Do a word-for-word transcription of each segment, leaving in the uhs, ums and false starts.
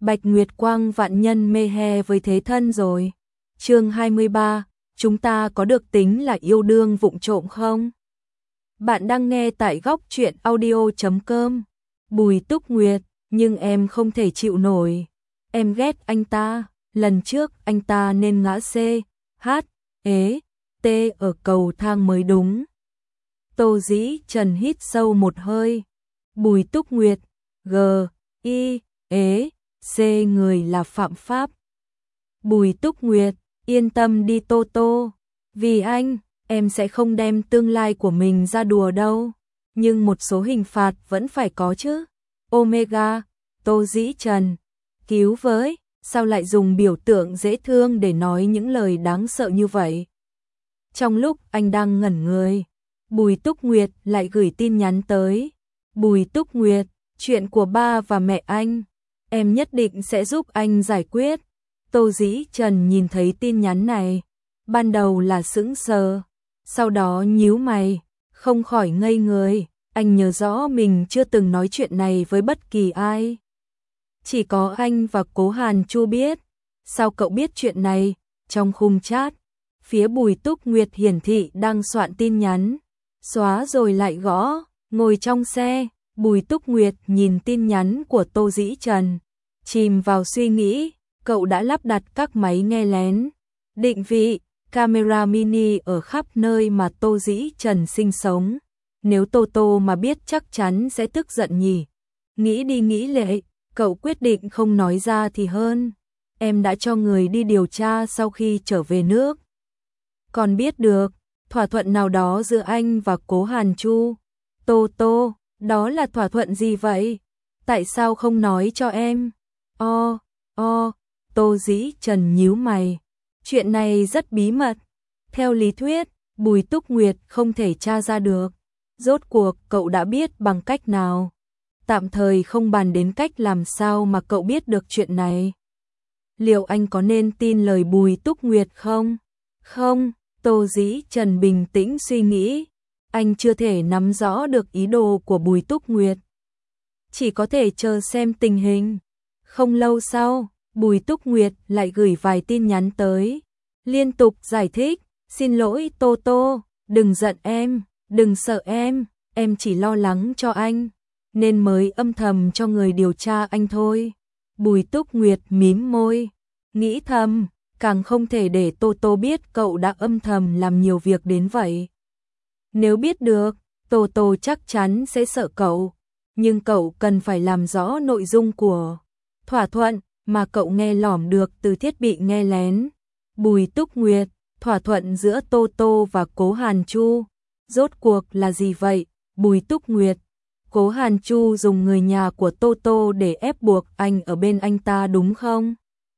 Bạch Nguyệt Quang vạn nhân mê he với thế thân rồi. Chương hai mươi ba, chúng ta có được tính là yêu đương vụng trộm không? Bạn đang nghe tại góc truyện audio chấm com. Bùi Túc Nguyệt, nhưng em không thể chịu nổi. Em ghét anh ta, lần trước anh ta nên ngã C, H, ế, T ở cầu thang mới đúng. Tô Dĩ Trần hít sâu một hơi. Bùi Túc Nguyệt, G, I, ế, C người là phạm pháp. Bùi Túc Nguyệt, yên tâm đi Tô Tô. Vì anh, em sẽ không đem tương lai của mình ra đùa đâu. Nhưng một số hình phạt vẫn phải có chứ. Omega, Tô Dĩ Trần. Cứu với, sao lại dùng biểu tượng dễ thương để nói những lời đáng sợ như vậy? Trong lúc anh đang ngẩn người, Bùi Túc Nguyệt lại gửi tin nhắn tới. Bùi Túc Nguyệt, chuyện của ba và mẹ anh, em nhất định sẽ giúp anh giải quyết. Tô Dĩ Trần nhìn thấy tin nhắn này, ban đầu là sững sờ, sau đó nhíu mày, không khỏi ngây người. Anh nhớ rõ mình chưa từng nói chuyện này với bất kỳ ai. Chỉ có anh và Cố Hàn Chu biết. Sao cậu biết chuyện này? Trong khung chat, phía Bùi Túc Nguyệt hiển thị đang soạn tin nhắn. Xóa rồi lại gõ, ngồi trong xe, Bùi Túc Nguyệt nhìn tin nhắn của Tô Dĩ Trần, chìm vào suy nghĩ. Cậu đã lắp đặt các máy nghe lén, định vị, camera mini ở khắp nơi mà Tô Dĩ Trần sinh sống. Nếu Tô Tô mà biết chắc chắn sẽ tức giận nhỉ. Nghĩ đi nghĩ lại, cậu quyết định không nói ra thì hơn. Em đã cho người đi điều tra sau khi trở về nước. Còn biết được thỏa thuận nào đó giữa anh và Cố Hàn Chu. Tô Tô, đó là thỏa thuận gì vậy? Tại sao không nói cho em? O, o, Tô Dĩ Trần nhíu mày. Chuyện này rất bí mật. Theo lý thuyết, Bùi Túc Nguyệt không thể tra ra được. Rốt cuộc cậu đã biết bằng cách nào? Tạm thời không bàn đến cách làm sao mà cậu biết được chuyện này. Liệu anh có nên tin lời Bùi Túc Nguyệt không? Không, Tô Dĩ Trần bình tĩnh suy nghĩ. Anh chưa thể nắm rõ được ý đồ của Bùi Túc Nguyệt. Chỉ có thể chờ xem tình hình. Không lâu sau, Bùi Túc Nguyệt lại gửi vài tin nhắn tới. Liên tục giải thích. Xin lỗi Tô Tô, đừng giận em, đừng sợ em, em chỉ lo lắng cho anh, nên mới âm thầm cho người điều tra anh thôi. Bùi Túc Nguyệt mím môi, nghĩ thầm, càng không thể để Tô Tô biết cậu đã âm thầm làm nhiều việc đến vậy. Nếu biết được, Tô Tô chắc chắn sẽ sợ cậu, nhưng cậu cần phải làm rõ nội dung của thỏa thuận mà cậu nghe lỏm được từ thiết bị nghe lén. Bùi Túc Nguyệt, thỏa thuận giữa Tô Tô và Cố Hàn Chu, rốt cuộc là gì vậy? Bùi Túc Nguyệt, Cố Hàn Chu dùng người nhà của Tô Tô để ép buộc anh ở bên anh ta đúng không?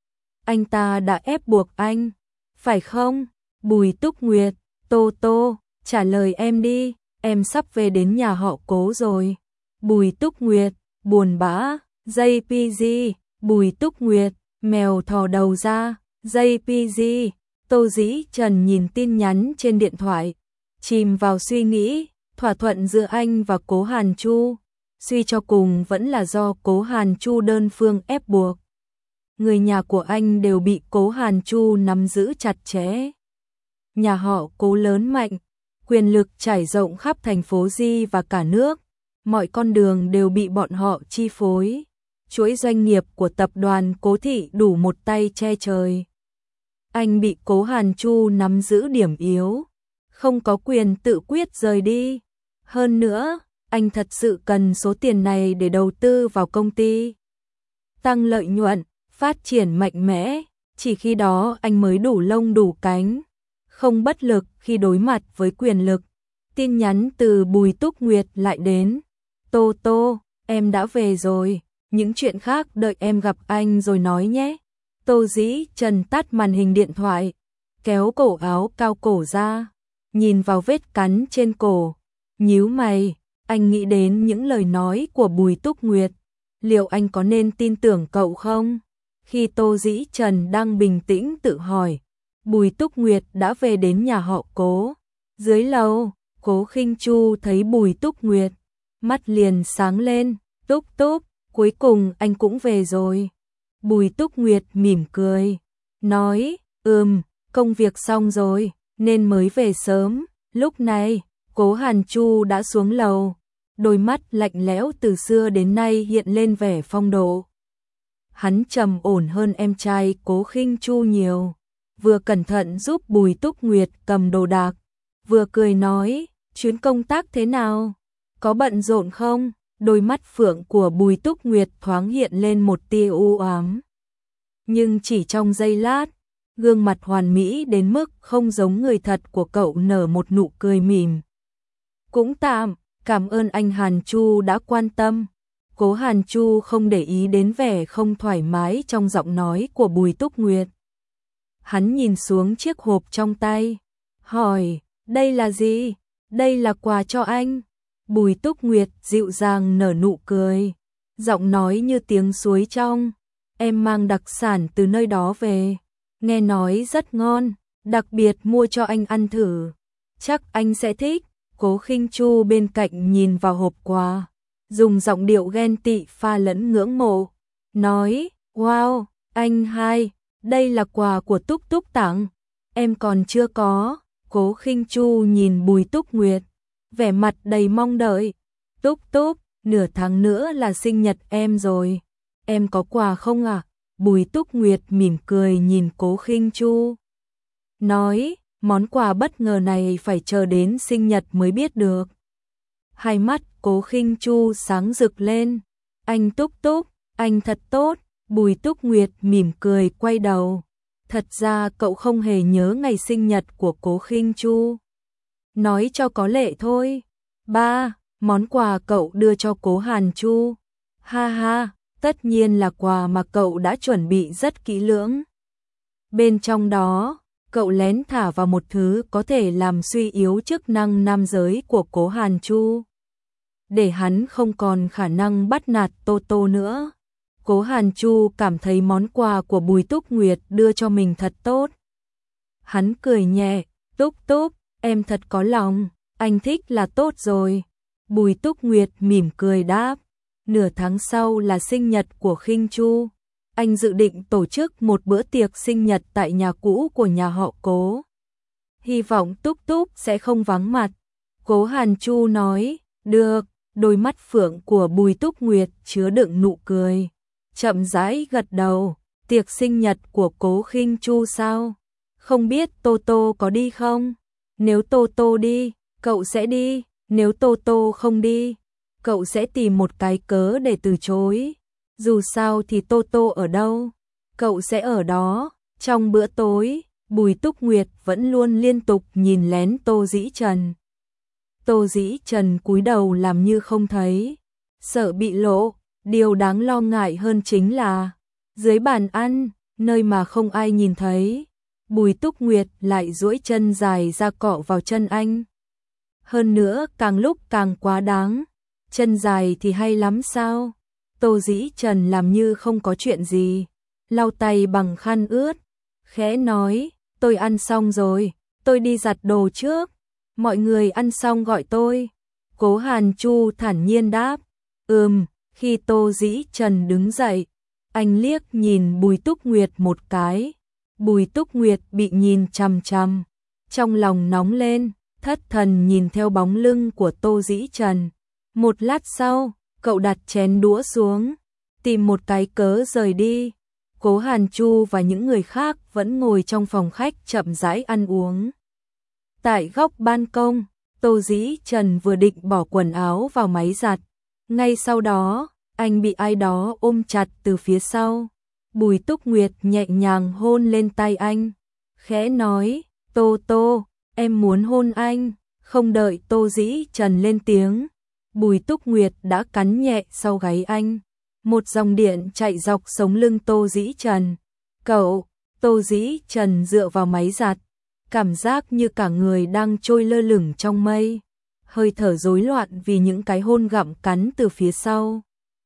Anh ta đã ép buộc anh, phải không? Bùi Túc Nguyệt, Tô Tô, trả lời em đi, em sắp về đến nhà họ Cố rồi. Bùi Túc Nguyệt, buồn bã, gi pê giê, Bùi Túc Nguyệt, mèo thò đầu ra, gi pê giê. Tô Dĩ Trần nhìn tin nhắn trên điện thoại, chìm vào suy nghĩ. Thỏa thuận giữa anh và Cố Hàn Chu, suy cho cùng vẫn là do Cố Hàn Chu đơn phương ép buộc. Người nhà của anh đều bị Cố Hàn Chu nắm giữ chặt chẽ. Nhà họ Cố lớn mạnh, quyền lực trải rộng khắp thành phố Di và cả nước, mọi con đường đều bị bọn họ chi phối. Chuỗi doanh nghiệp của tập đoàn Cố Thị đủ một tay che trời. Anh bị Cố Hàn Chu nắm giữ điểm yếu, không có quyền tự quyết rời đi. Hơn nữa, anh thật sự cần số tiền này để đầu tư vào công ty, tăng lợi nhuận, phát triển mạnh mẽ, chỉ khi đó anh mới đủ lông đủ cánh, không bất lực khi đối mặt với quyền lực. Tin nhắn từ Bùi Túc Nguyệt lại đến. Tô Tô, em đã về rồi, những chuyện khác đợi em gặp anh rồi nói nhé. Tô Dĩ Trần tắt màn hình điện thoại, kéo cổ áo cao cổ ra, nhìn vào vết cắn trên cổ, nhíu mày. Anh nghĩ đến những lời nói của Bùi Túc Nguyệt, liệu anh có nên tin tưởng cậu không? Khi Tô Dĩ Trần đang bình tĩnh tự hỏi, Bùi Túc Nguyệt đã về đến nhà họ Cố. Dưới lầu, Cố Khinh Chu thấy Bùi Túc Nguyệt, mắt liền sáng lên. Túc Túc, cuối cùng anh cũng về rồi. Bùi Túc Nguyệt mỉm cười, nói, ừm, công việc xong rồi, nên mới về sớm. Lúc này, Cố Hàn Chu đã xuống lầu, đôi mắt lạnh lẽo từ xưa đến nay hiện lên vẻ phong độ. Hắn trầm ổn hơn em trai Cố Khinh Chu nhiều, vừa cẩn thận giúp Bùi Túc Nguyệt cầm đồ đạc, vừa cười nói, chuyến công tác thế nào? Có bận rộn không? Đôi mắt phượng của Bùi Túc Nguyệt thoáng hiện lên một tia u ám. Nhưng chỉ trong giây lát, gương mặt hoàn mỹ đến mức không giống người thật của cậu nở một nụ cười mỉm. Cũng tạm, cảm ơn anh Hàn Chu đã quan tâm. Cố Hàn Chu không để ý đến vẻ không thoải mái trong giọng nói của Bùi Túc Nguyệt. Hắn nhìn xuống chiếc hộp trong tay, hỏi, đây là gì? Đây là quà cho anh. Bùi Túc Nguyệt dịu dàng nở nụ cười, giọng nói như tiếng suối trong. Em mang đặc sản từ nơi đó về, nghe nói rất ngon, đặc biệt mua cho anh ăn thử. Chắc anh sẽ thích. Cố Khinh Chu bên cạnh nhìn vào hộp quà, dùng giọng điệu ghen tị pha lẫn ngưỡng mộ, nói, wow, anh hai, đây là quà của Túc Túc tặng, em còn chưa có. Cố Khinh Chu nhìn Bùi Túc Nguyệt, vẻ mặt đầy mong đợi. Túc Túc, nửa tháng nữa là sinh nhật em rồi, em có quà không ạ? À? Bùi Túc Nguyệt mỉm cười nhìn Cố Khinh Chu, nói, món quà bất ngờ này phải chờ đến sinh nhật mới biết được. Hai mắt Cố Khinh Chu sáng rực lên, anh Túc Túc, anh thật tốt. Bùi Túc Nguyệt mỉm cười quay đầu. Thật ra cậu không hề nhớ ngày sinh nhật của Cố Khinh Chu, nói cho có lệ thôi. Ba, món quà cậu đưa cho Cố Hàn Chu. Ha ha, tất nhiên là quà mà cậu đã chuẩn bị rất kỹ lưỡng. Bên trong đó, cậu lén thả vào một thứ có thể làm suy yếu chức năng nam giới của Cố Hàn Chu, để hắn không còn khả năng bắt nạt Tô Tô nữa. Cố Hàn Chu cảm thấy món quà của Bùi Túc Nguyệt đưa cho mình thật tốt. Hắn cười nhẹ, Túc Túc, em thật có lòng, anh thích là tốt rồi. Bùi Túc Nguyệt mỉm cười đáp, nửa tháng sau là sinh nhật của Khinh Chu. Anh dự định tổ chức một bữa tiệc sinh nhật tại nhà cũ của nhà họ Cố. Hy vọng Túc Túc sẽ không vắng mặt. Cố Hàn Chu nói, được. Đôi mắt phượng của Bùi Túc Nguyệt chứa đựng nụ cười, chậm rãi gật đầu. Tiệc sinh nhật của Cố Khinh Chu sao? Không biết Tô Tô có đi không? Nếu Tô Tô đi, cậu sẽ đi. Nếu Tô Tô không đi, cậu sẽ tìm một cái cớ để từ chối. Dù sao thì Tô Tô ở đâu, cậu sẽ ở đó. Trong bữa tối, Bùi Túc Nguyệt vẫn luôn liên tục nhìn lén Tô Dĩ Trần. Tô Dĩ Trần cúi đầu làm như không thấy, sợ bị lộ. Điều đáng lo ngại hơn chính là dưới bàn ăn, nơi mà không ai nhìn thấy, Bùi Túc Nguyệt lại duỗi chân dài ra cọ vào chân anh. Hơn nữa càng lúc càng quá đáng. Chân dài thì hay lắm sao? Tô Dĩ Trần làm như không có chuyện gì, lau tay bằng khăn ướt, khẽ nói, tôi ăn xong rồi, tôi đi giặt đồ trước. Mọi người ăn xong gọi tôi. Cố Hàn Chu thản nhiên đáp, ừm. Khi Tô Dĩ Trần đứng dậy, anh liếc nhìn Bùi Túc Nguyệt một cái. Bùi Túc Nguyệt bị nhìn chằm chằm, trong lòng nóng lên, thất thần nhìn theo bóng lưng của Tô Dĩ Trần. Một lát sau, cậu đặt chén đũa xuống, tìm một cái cớ rời đi. Cố Hàn Chu và những người khác vẫn ngồi trong phòng khách chậm rãi ăn uống. Tại góc ban công, Tô Dĩ Trần vừa định bỏ quần áo vào máy giặt. Ngay sau đó, anh bị ai đó ôm chặt từ phía sau. Bùi Túc Nguyệt nhẹ nhàng hôn lên tay anh, khẽ nói, Tô Tô, em muốn hôn anh. Không đợi Tô Dĩ Trần lên tiếng, Bùi Túc Nguyệt đã cắn nhẹ sau gáy anh. Một dòng điện chạy dọc sống lưng Tô Dĩ Trần. Cậu, Tô Dĩ Trần dựa vào máy giặt, cảm giác như cả người đang trôi lơ lửng trong mây, hơi thở rối loạn vì những cái hôn gặm cắn từ phía sau.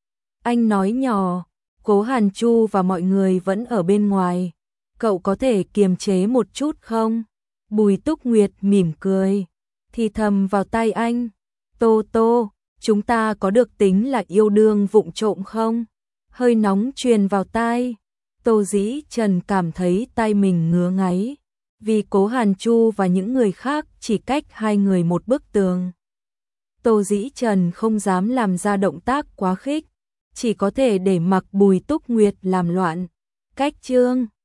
Anh nói nhỏ, Cố Hàn Chu và mọi người vẫn ở bên ngoài, cậu có thể kiềm chế một chút không? Bùi Túc Nguyệt mỉm cười, thì thầm vào tai anh, Tô Tô, chúng ta có được tính là yêu đương vụng trộm không? Hơi nóng truyền vào tai, Tô Dĩ Trần cảm thấy tay mình ngứa ngáy, vì Cố Hàn Chu và những người khác chỉ cách hai người một bức tường. Tô Dĩ Trần không dám làm ra động tác quá khích, chỉ có thể để mặc Bùi Túc Nguyệt làm loạn. Cách chương